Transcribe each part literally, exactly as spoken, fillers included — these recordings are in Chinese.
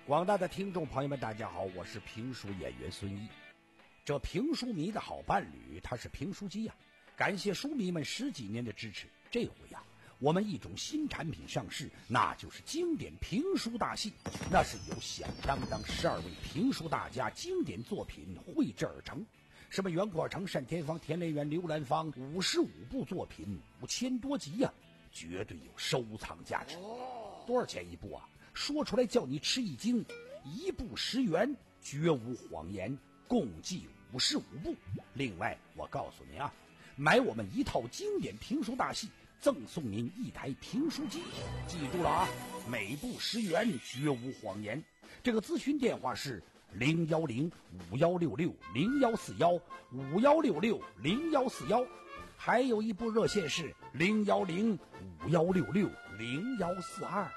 广大的听众朋友们，大家好，我是评书演员孙一。这评书迷的好伴侣，他是评书机呀、啊！感谢书迷们十几年的支持。这回呀、啊，我们一种新产品上市，那就是经典评书大戏。那是由响当当十二位评书大家经典作品绘制而成，什么袁阔成、单田芳、田连元、刘兰芳，五十五部作品，五千多集呀、啊，绝对有收藏价值。多少钱一部啊？说出来叫你吃一惊，一部十元，绝无谎言，共计五十五部。另外我告诉您啊，买我们一套经典评书大戏，赠送您一台评书机。记住了啊，每部十元，绝无谎言。这个咨询电话是零幺零五幺六六零幺四幺五幺六六零幺四幺，还有一部热线是零幺零五幺六六零幺四二。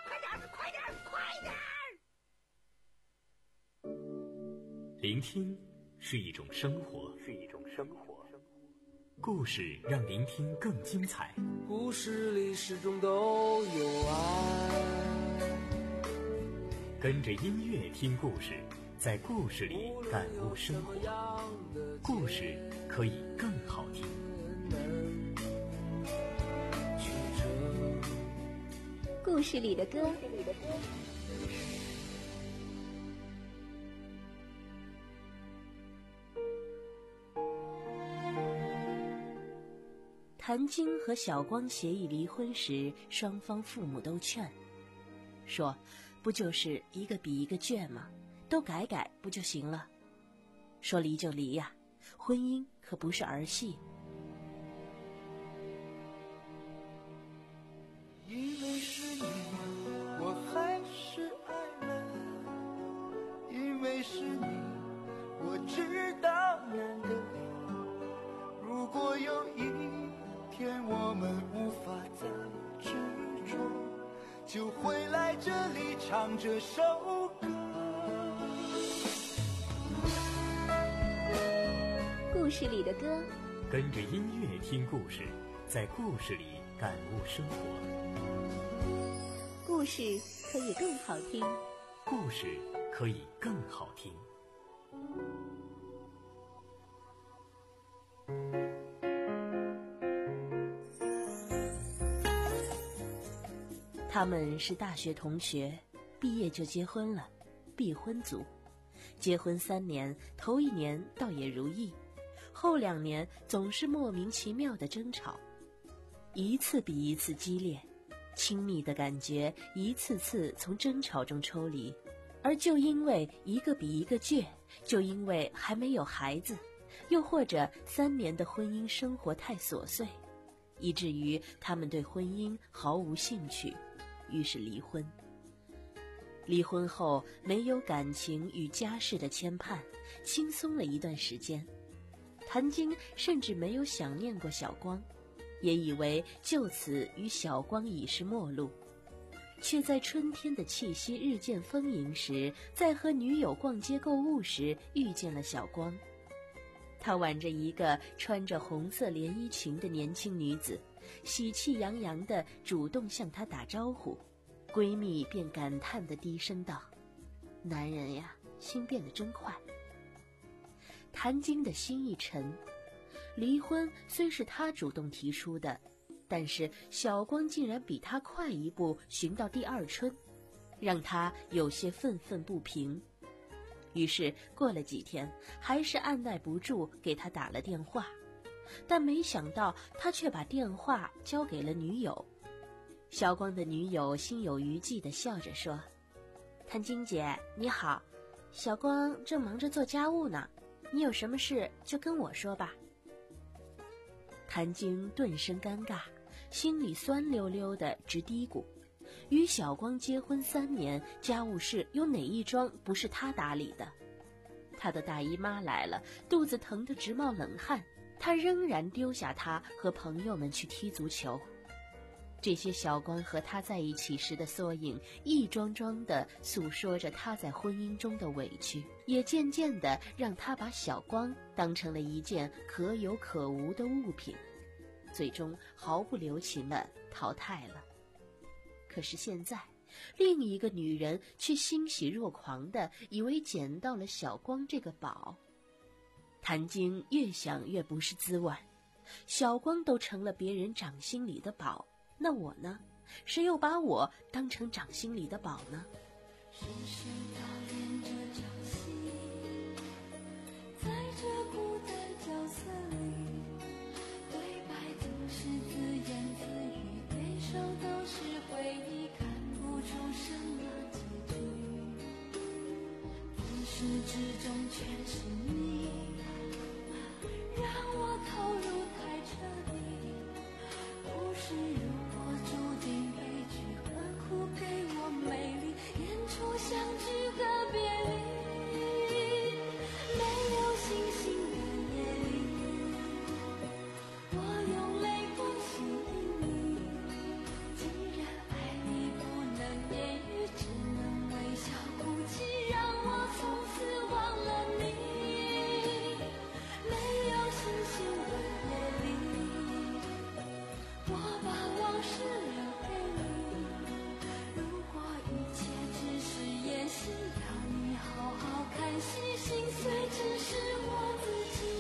聆听是一种生活，是一种生活。故事让聆听更精彩。 故事里始终都有爱。 跟着音乐听故事，在故事里感悟生活。故事可以更好听。 故事里的歌。谭晶和小光协议离婚时，双方父母都劝，说不就是一个比一个倔吗？都改改不就行了？说离就离呀、啊，婚姻可不是儿戏。 因为是你，我还是爱了；因为是你，我知道难得。如果有一天我们无法再执着，就会来这里唱这首歌。 故事里的歌， 跟着音乐听故事，在故事里感悟生活。 故事可以更好听， 故事可以更好听。 他们是大学同学，毕业就结婚了，必婚族。结婚三年，头一年倒也如意，后两年总是莫名其妙的争吵，一次比一次激烈，亲密的感觉一次次从争吵中抽离。而就因为一个比一个倔，就因为还没有孩子，又或者三年的婚姻生活太琐碎，以至于他们对婚姻毫无兴趣，于是离婚。离婚后没有感情与家事的牵绊，轻松了一段时间。谭晶甚至没有想念过小光，也以为就此与小光已是陌路，却在春天的气息日渐丰盈时，在和女友逛街购物时遇见了小光。她挽着一个穿着红色连衣裙的年轻女子，喜气洋洋地主动向她打招呼。闺蜜便感叹地低声道：男人呀，心变得真快。谭晶的心一沉，离婚虽是她主动提出的，但是小光竟然比她快一步寻到第二春，让她有些愤愤不平。于是过了几天，还是按耐不住给他打了电话，但没想到他却把电话交给了女友。小光的女友心有余悸地笑着说：谭晶姐你好，小光正忙着做家务呢，你有什么事就跟我说吧。谭晶顿生尴尬，心里酸溜溜的直嘀咕，与小光结婚三年，家务事有哪一桩不是他打理的？他的大姨妈来了，肚子疼得直冒冷汗，他仍然丢下她和朋友们去踢足球。这些小光和他在一起时的缩影，一桩桩地诉说着他在婚姻中的委屈，也渐渐地让他把小光当成了一件可有可无的物品，最终毫不留情地淘汰了。可是现在另一个女人却欣喜若狂地以为捡到了小光这个宝。谭晶越想越不是滋味，小光都成了别人掌心里的宝，那我呢？谁又把我当成掌心里的宝呢？ 深深导演这场戏，在这孤单角色里，对白总是自言自语，悲伤都是回忆，看不出什么结局，自始至终全是你，让我投入太彻底，不是如果注定悲剧，何苦给我美丽，演出相聚和别离，没有星星的夜里，我用泪光吸引你，既然爱你不能言语，只能微笑哭泣，让我从此忘了你，没有星星的夜里，我把往事留给你，如果一切只是演戏，要你好好看戏，心碎只是我自己。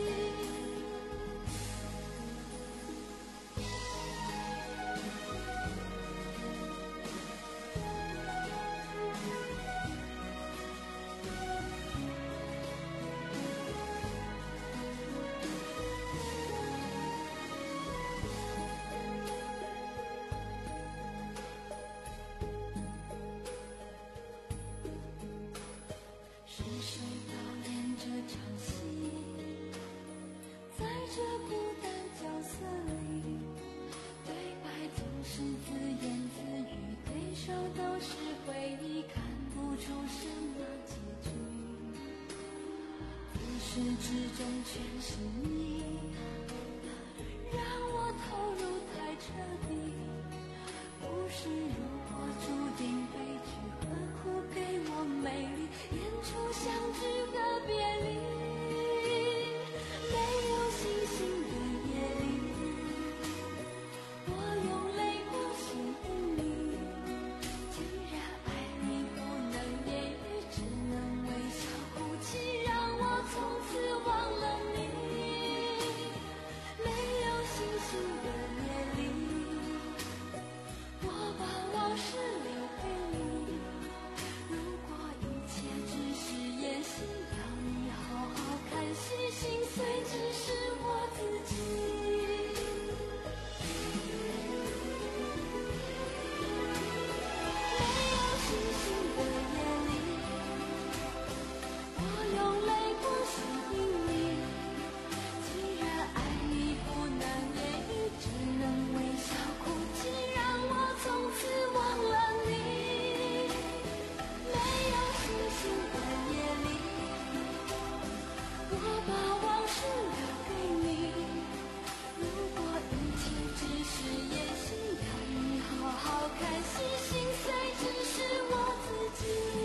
是谁导演这场戏，在这孤单角色里，对白总是自言自语，悲伤都是回忆，看不出什么结局，自始至终全是你，让我投入太彻底，不是如果注定悲剧，何苦给我美丽，演出相聚和别离，没有星星的夜里，我用泪光吸引你，既然爱你不能言语，只能微笑哭泣，让我从此忘了你，没有星星的夜里，我把往事留给你，如果一切只是演戏，要你好好看戏，心碎只是我自己。没有星星的夜里，我用泪光吸引你，既然爱你不能言语，只能微笑哭泣，让我从此忘了你，没有星星的夜里，我把往事留给你，如果一切只是演戏，要你好好看戏，心碎只是我自己。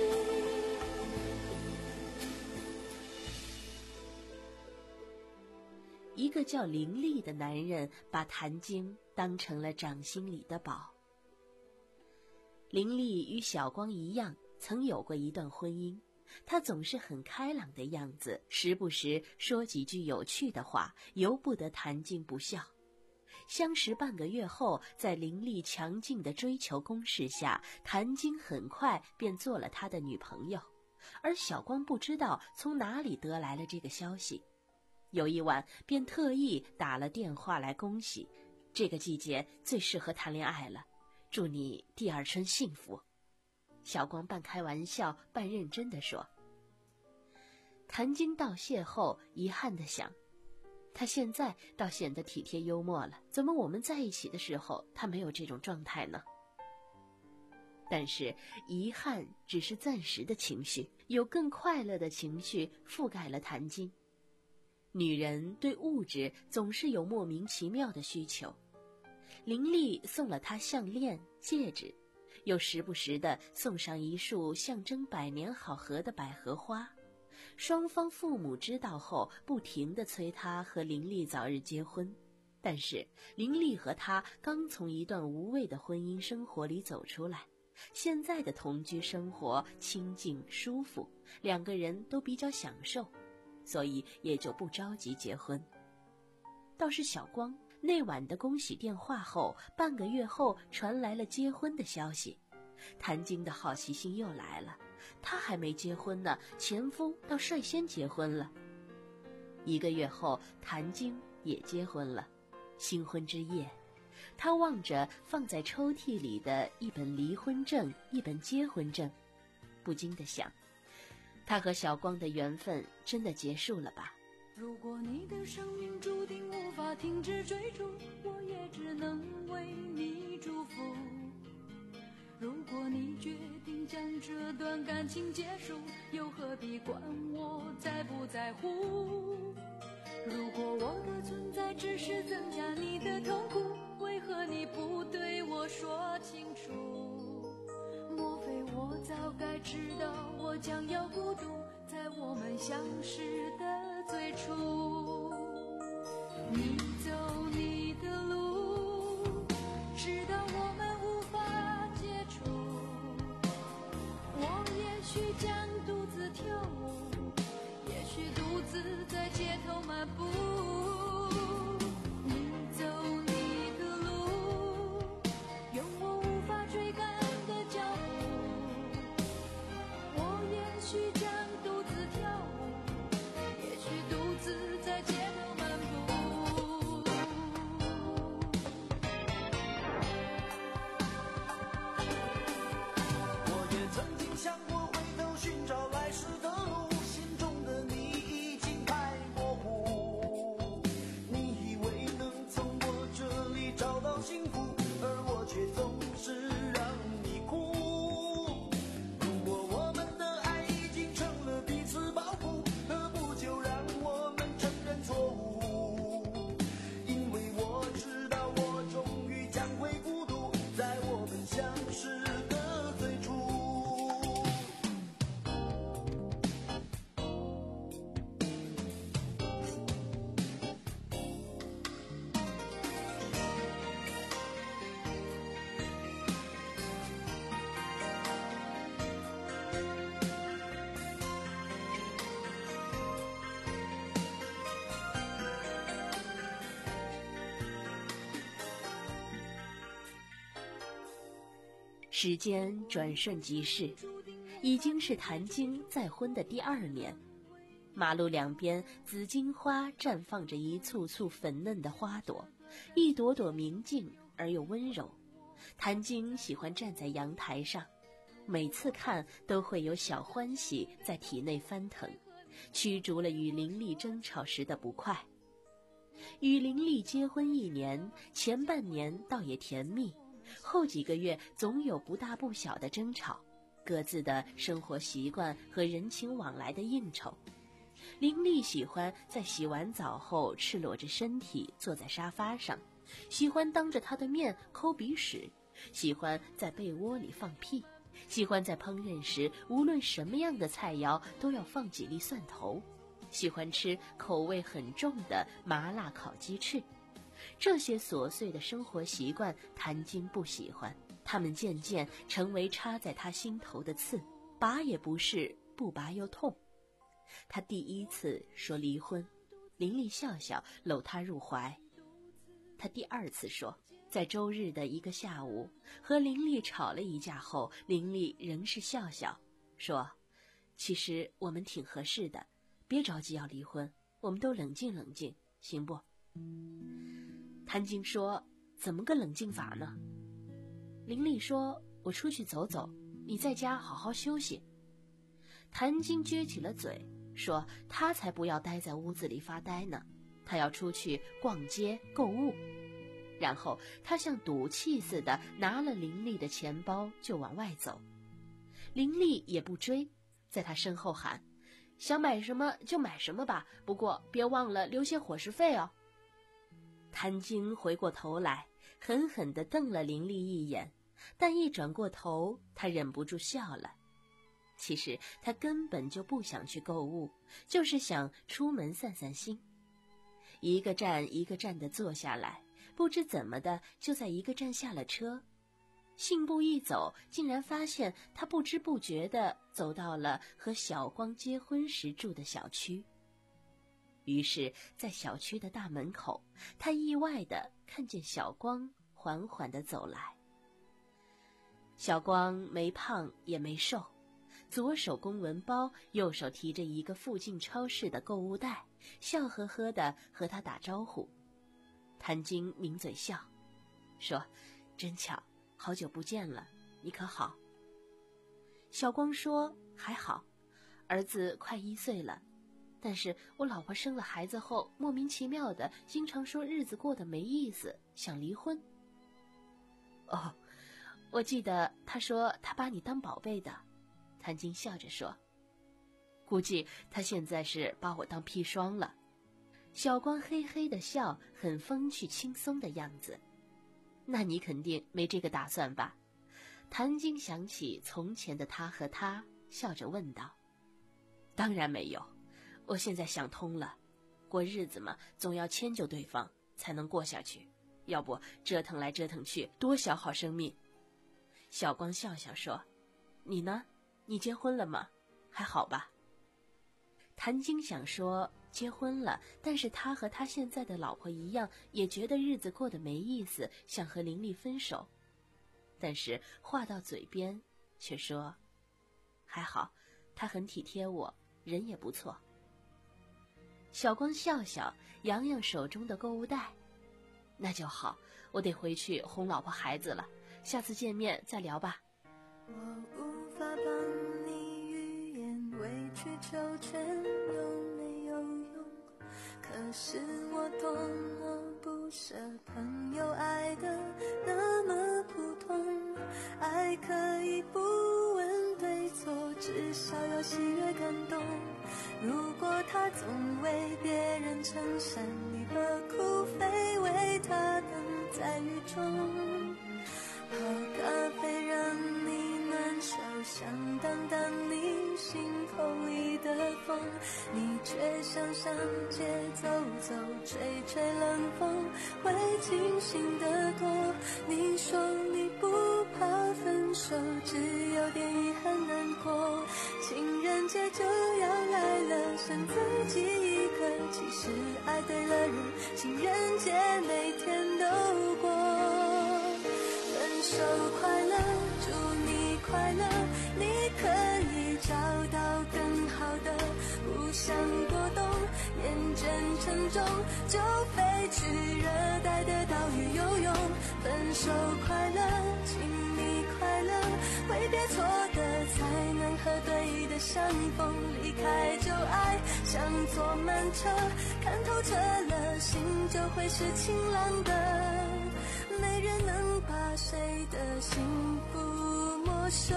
一个叫林立的男人把谭晶当成了掌心里的宝。林立与小光一样，曾有过一段婚姻，他总是很开朗的样子，时不时说几句有趣的话，由不得谭晶不笑。相识半个月后，在林立强劲的追求攻势下，谭晶很快便做了他的女朋友，而小光不知道从哪里得来了这个消息。有一晚便特意打了电话来恭喜，这个季节最适合谈恋爱了，祝你第二春幸福。小光半开玩笑半认真地说。谭晶道谢后遗憾地想，他现在倒显得体贴幽默了，怎么我们在一起的时候他没有这种状态呢？但是遗憾只是暂时的情绪，有更快乐的情绪覆盖了谭晶。女人对物质总是有莫名其妙的需求，林立送了她项链、戒指，又时不时地送上一束象征百年好合的百合花。双方父母知道后，不停地催她和林立早日结婚。 但是林丽和他刚从一段无味的婚姻生活里走出来，现在的同居生活清静舒服，两个人都比较享受，所以也就不着急结婚。倒是小光那晚的恭喜电话后，半个月后传来了结婚的消息。谭晶的好奇心又来了，他还没结婚呢，前夫倒率先结婚了。一个月后，谭晶也结婚了。新婚之夜，他望着放在抽屉里的一本离婚证，一本结婚证，不禁地想，他和小光的缘分真的结束了吧？ 如果你的生命注定无法停止追逐，我也只能为你祝福。如果你决定将这段感情结束，又何必管我在不在乎？如果我的存在只是增加你的痛苦，为何你不对我说清楚？莫非我早该知道我将要孤独，在我们相识的最初。你走你的路，直到我们无法接触。我也许将独自跳舞，也许独自在街头漫步。你走你的路，用我无法追赶的脚步。我也许将独自跳舞，也许独自在街头漫步。 我也曾经想过回头寻找来时的路，心中的你已经太模糊。你以为能从我这里找到幸福，而我却总是让你哭。如果我们的爱已经成了彼此包袱，何不就让我们承认错误？因为我知道我终于将会孤独，在我们相识的最初。 时间转瞬即逝，已经是谭晶再婚的第二年。马路两边紫荆花绽放着一簇簇粉嫩的花朵，一朵朵明净而又温柔。谭晶喜欢站在阳台上，每次看都会有小欢喜在体内翻腾，驱逐了与林丽争吵时的不快。与林丽结婚一年，前半年倒也甜蜜，后几个月总有不大不小的争吵，各自的生活习惯和人情往来的应酬。林丽喜欢在洗完澡后赤裸着身体坐在沙发上，喜欢当着他的面抠鼻屎，喜欢在被窝里放屁，喜欢在烹饪时无论什么样的菜肴都要放几粒蒜头，喜欢吃口味很重的麻辣烤鸡翅。这些琐碎的生活习惯谭晶不喜欢，它们渐渐成为插在他心头的刺，拔也不是，不拔又痛。他第一次说离婚，林丽笑笑搂他入怀。他第二次说，在周日的一个下午和林丽吵了一架后，林丽仍是笑笑说，其实我们挺合适的，别着急要离婚，我们都冷静冷静，行不？谭晶说，怎么个冷静法呢？林丽说，我出去走走，你在家好好休息。谭晶撅起了嘴，说他才不要待在屋子里发呆呢，他要出去逛街购物。然后他像赌气似的拿了林丽的钱包就往外走。林丽也不追，在他身后喊，想买什么就买什么吧，不过别忘了留些伙食费哦。谭晶回过头来，狠狠地瞪了林丽一眼，但一转过头，他忍不住笑了。其实他根本就不想去购物，就是想出门散散心。 一个站一个站地坐下来，不知怎么的就在一个站下了车。信步一走，竟然发现他不知不觉地走到了和小光结婚时住的小区。于是在小区的大门口，他意外地看见小光缓缓地走来。小光没胖也没瘦，左手公文包，右手提着一个附近超市的购物袋，笑呵呵地和他打招呼。谭晶抿嘴笑，说：“真巧，好久不见了，你可好？”小光说：“还好，儿子快一岁了，但是我老婆生了孩子后，莫名其妙的经常说日子过得没意思，想离婚。”哦，我记得他说他把你当宝贝的。谭晶笑着说：“估计他现在是把我当砒霜了。”小光嘿嘿的笑，很风趣轻松的样子。那你肯定没这个打算吧？谭晶想起从前的他和他，笑着问道：“当然没有，我现在想通了，过日子嘛，总要迁就对方才能过下去，要不折腾来折腾去，多消耗生命。”小光笑笑说：“你呢？你结婚了吗？还好吧？”谭晶想说结婚了，但是他和他现在的老婆一样，也觉得日子过得没意思，想和林丽分手。但是话到嘴边却说还好，他很体贴我，人也不错。小光笑笑，扬扬手中的购物袋：“那就好，我得回去哄老婆孩子了，下次见面再聊吧。” 我无法帮你语言，委曲求全有没有用？可是我懂，我不舍朋友爱的那么普通，爱可以不问对错，至少要喜悦感动。如果他总为别人撑伞，你何苦非为他等在雨中？泡咖啡让你暖手，想当当你心口里的风，你却想上街走走，吹吹冷风，会清醒得多。你说你不怕分手，只有点遗憾难过。情人节就要来了，剩自己一个，其实爱对了人，情人节每天都过。分手快乐，祝你快乐，你可以找到更好的，不想过冬，厌倦沉重，就飞去热带的岛屿游泳。分手快乐，请你快乐，挥别错的才能和对的相逢，离开旧爱像坐慢车，看透彻了，心就会是晴朗的，没人能把谁的幸福没收。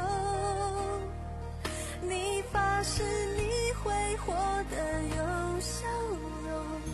你发誓你会活得有笑容。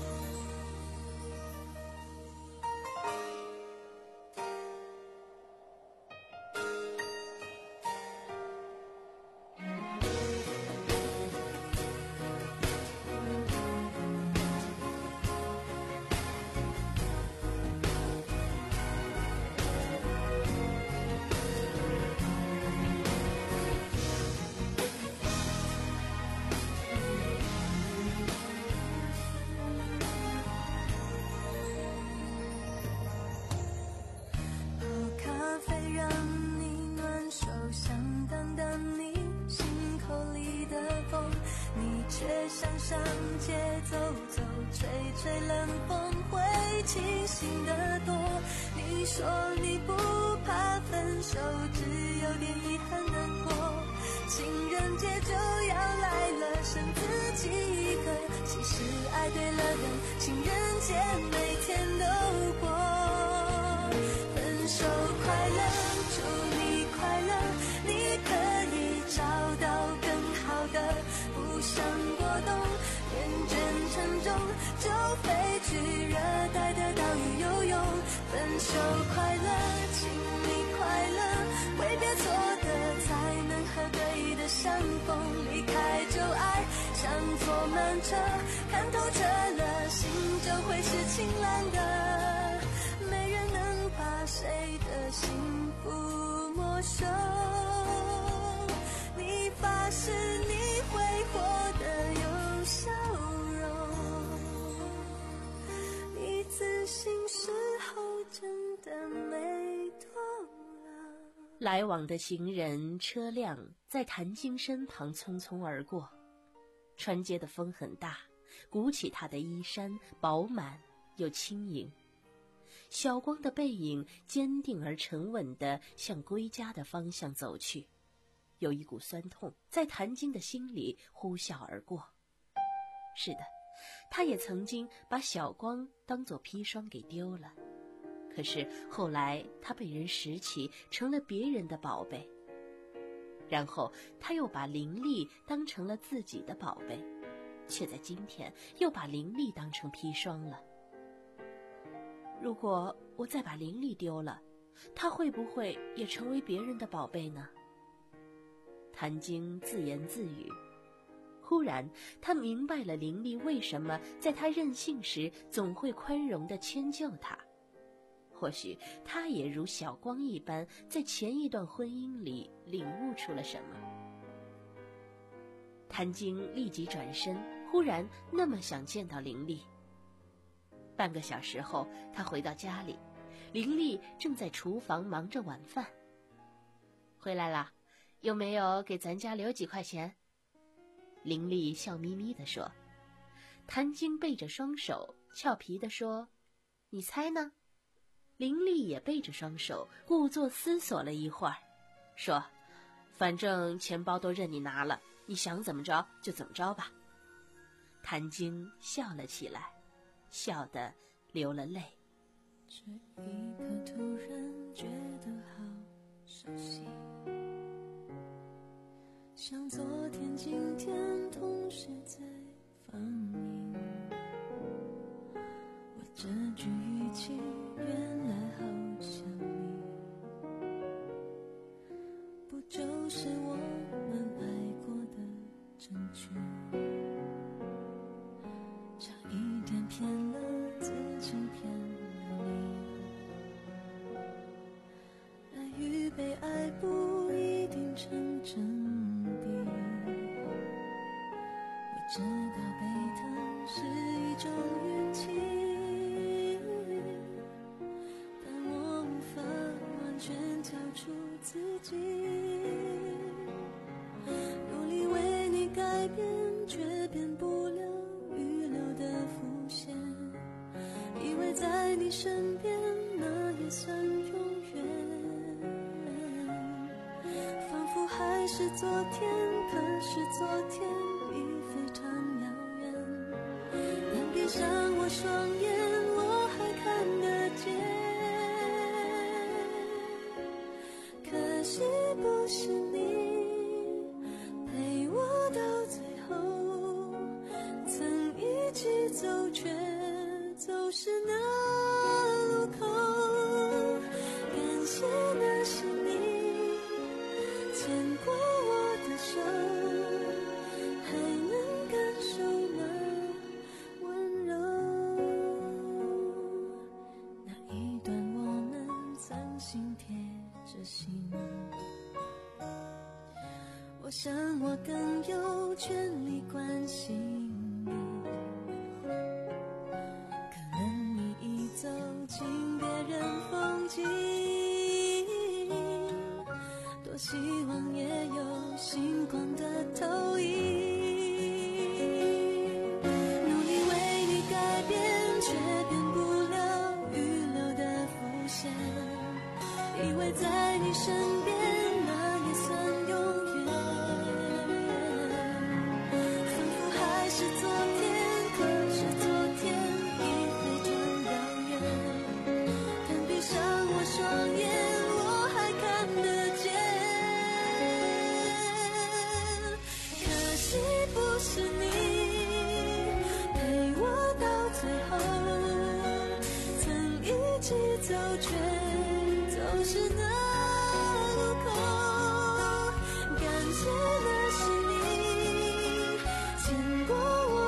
想上街走走，吹吹冷风，会清醒得多。你说你不怕分手，只有点遗憾难过。情人节就要来了，剩自己一个，其实爱对了人，情人节每天都过。分手快乐，祝你快乐，你可以找到更好的，不想过冬，厌倦沉重，就飞去热带的岛屿游泳。分手快乐，请你快乐，挥别错的才能和对的相逢，离开旧爱像错多漫长，看透彻了，心就会是晴朗的。没人能把谁的幸福没收。你发誓你会活得有笑容，你自信时候真的没多了。 来往的行人车辆在谭晶身旁匆匆而过，穿街的风很大，鼓起她的衣衫，饱满又轻盈。小光的背影坚定而沉稳地向归家的方向走去，有一股酸痛在谭晶的心里呼啸而过。是的，他也曾经把小光当作砒霜给丢了，可是后来他被人拾起，成了别人的宝贝。然后他又把林丽当成了自己的宝贝，却在今天又把林丽当成砒霜了。如果我再把林丽丢了，她会不会也成为别人的宝贝呢？谭晶自言自语。忽然他明白了林丽为什么在他任性时总会宽容地迁就他。或许他也如小光一般，在前一段婚姻里领悟出了什么。谭晶立即转身，忽然那么想见到林丽。半个小时后，他回到家里，林丽正在厨房忙着晚饭。回来啦，有没有给咱家留几块钱？林丽笑眯眯地说。谭晶背着双手，俏皮地说：你猜呢？林丽也背着双手，故作思索了一会儿，说：反正钱包都任你拿了，你想怎么着就怎么着吧。谭晶笑了起来，笑得流了泪。 这一刻突然觉得好熟悉，像昨天今天同时在放映。我这句语气原来好像你，不就是我们爱过的证据？差一点骗了自己，骗了你。爱与被爱不一定成正比，我知道被疼是一种运气，但我无法完全交出自己。努力为你改变，却变不了预留的伏线。以为在你身边，那也算永远。仿佛还是昨天，可是昨天已非常遥远。但闭上我双眼，我还看得见。可惜不是你陪我到最后，曾一起走，却走失那路口。感谢那是你牵过我的手，还能感受那温柔。那一段我们曾心贴着心，我想我更有权利关心你。可能你已走进别人风景，多希望也有星光的投影。努力为你改变，却变不了预留的伏线。以为在你身边，那也算永远。仿佛还是昨天，可是昨天已非常遥远。但闭上我双眼，我还看得见。可惜不是你陪我到最后，曾一起走，却走失那路口。感谢那是你牵过我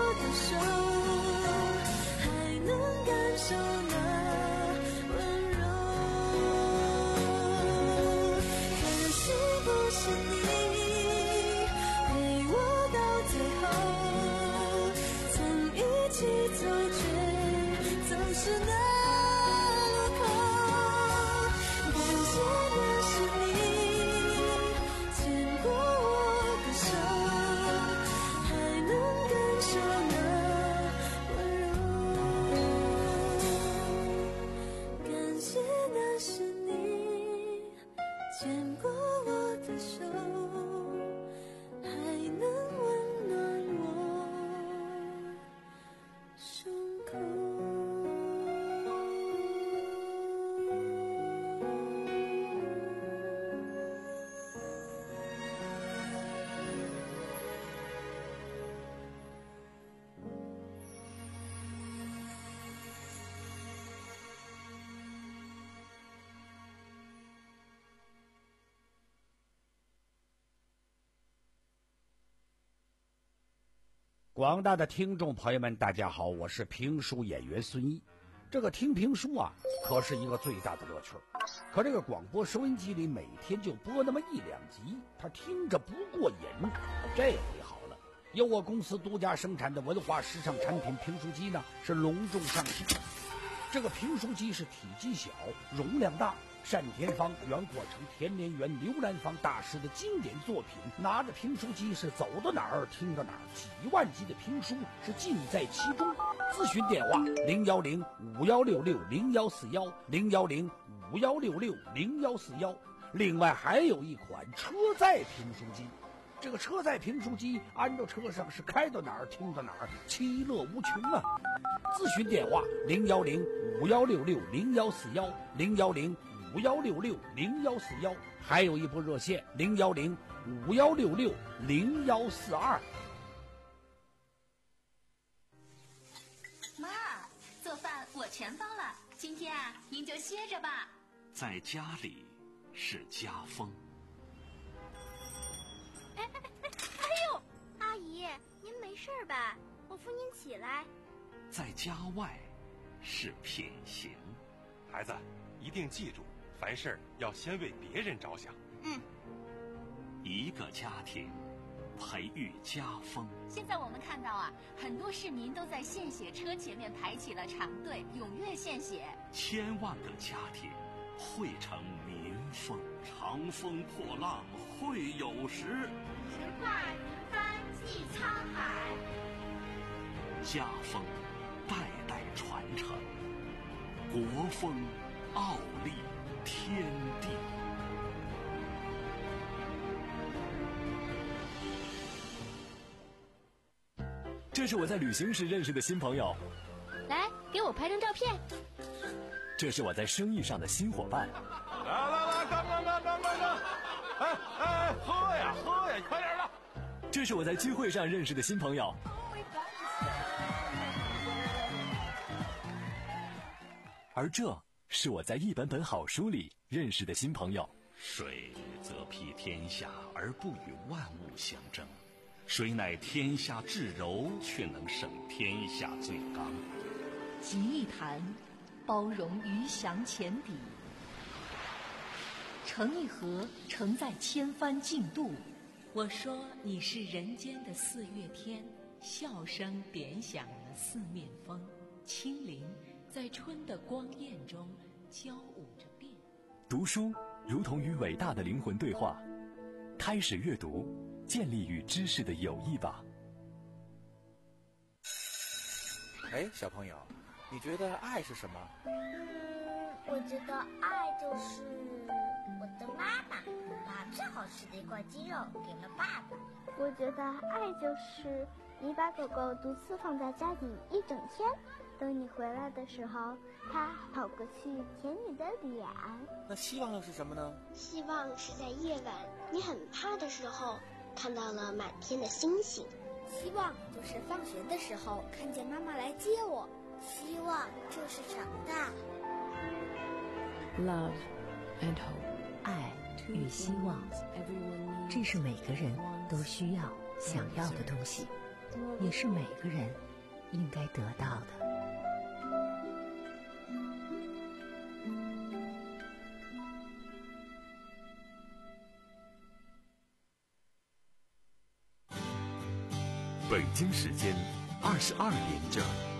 广大的听众朋友们，大家好，我是评书演员孙一。这个听评书啊，可是一个最大的乐趣。可这个广播收音机里每天就播那么一两集，他听着不过瘾。这回好了，由我公司独家生产的文化时尚产品评书机呢，是隆重上市。这个评书机是体积小，容量大，单田芳、袁阔成、田连元、刘兰芳大师的经典作品，拿着评书机是走到哪儿听到哪儿，几万集的评书是尽在其中。咨询电话零幺零五幺六六零幺四幺零幺零五幺六六零幺四幺。另外还有一款车载评书机，这个车载评书机安到车上是开到哪儿听到哪儿，其乐无穷啊！咨询电话零幺零五幺六六零幺四幺零幺零五幺六六零幺四幺，还有一部热线零幺零五幺六六零幺四二。 妈，做饭我全包了，今天啊，您就歇着吧。 在家里是家风。 哎哎哎哎呦，阿姨，您没事吧？我扶您起来。 在家外是品行。 孩子，一定记住，凡事要先为别人着想。 嗯。 一个家庭培育家风。 现在我们看到啊，很多市民都在献血车前面排起了长队，踊跃献血。 千万个家庭汇成民风。长风破浪会有时， 直挂云帆济沧海。 家风代代传承，国风傲立天地。 这是我在旅行时认识的新朋友， 来给我拍张照片。 这是我在生意上的新伙伴。 来来来，干干干干干干！哎哎，喝呀喝呀，快点的！ 这是我在聚会上认识的新朋友。而这是我在一本本好书里认识的新朋友。 水则披天下而不与万物相争，水乃天下至柔，却能胜天下最刚。 集一坛，包容鱼翔浅底；盛一盒，盛在千帆竞渡。 我说你是人间的四月天，笑声点响了四面风，清灵在春的光艳中交舞着变。 读书如同与伟大的灵魂对话，开始阅读，建立与知识的友谊吧。 哎，小朋友，你觉得爱是什么？ 嗯，我觉得爱就是我的妈妈把最好吃的一块鸡肉给了爸爸。 我觉得爱就是你把狗狗独自放在家里一整天，等你回来的时候，它跑过去舔你的脸。 那希望又是什么呢？ 希望是在夜晚你很怕的时候，看到了满天的星星。 希望就是放学的时候看见妈妈来接我。希望就是长大。 Love and hope， 爱与希望，这是每个人都需要、想要的东西，也是每个人应该得到的。 北京时间二十二点整。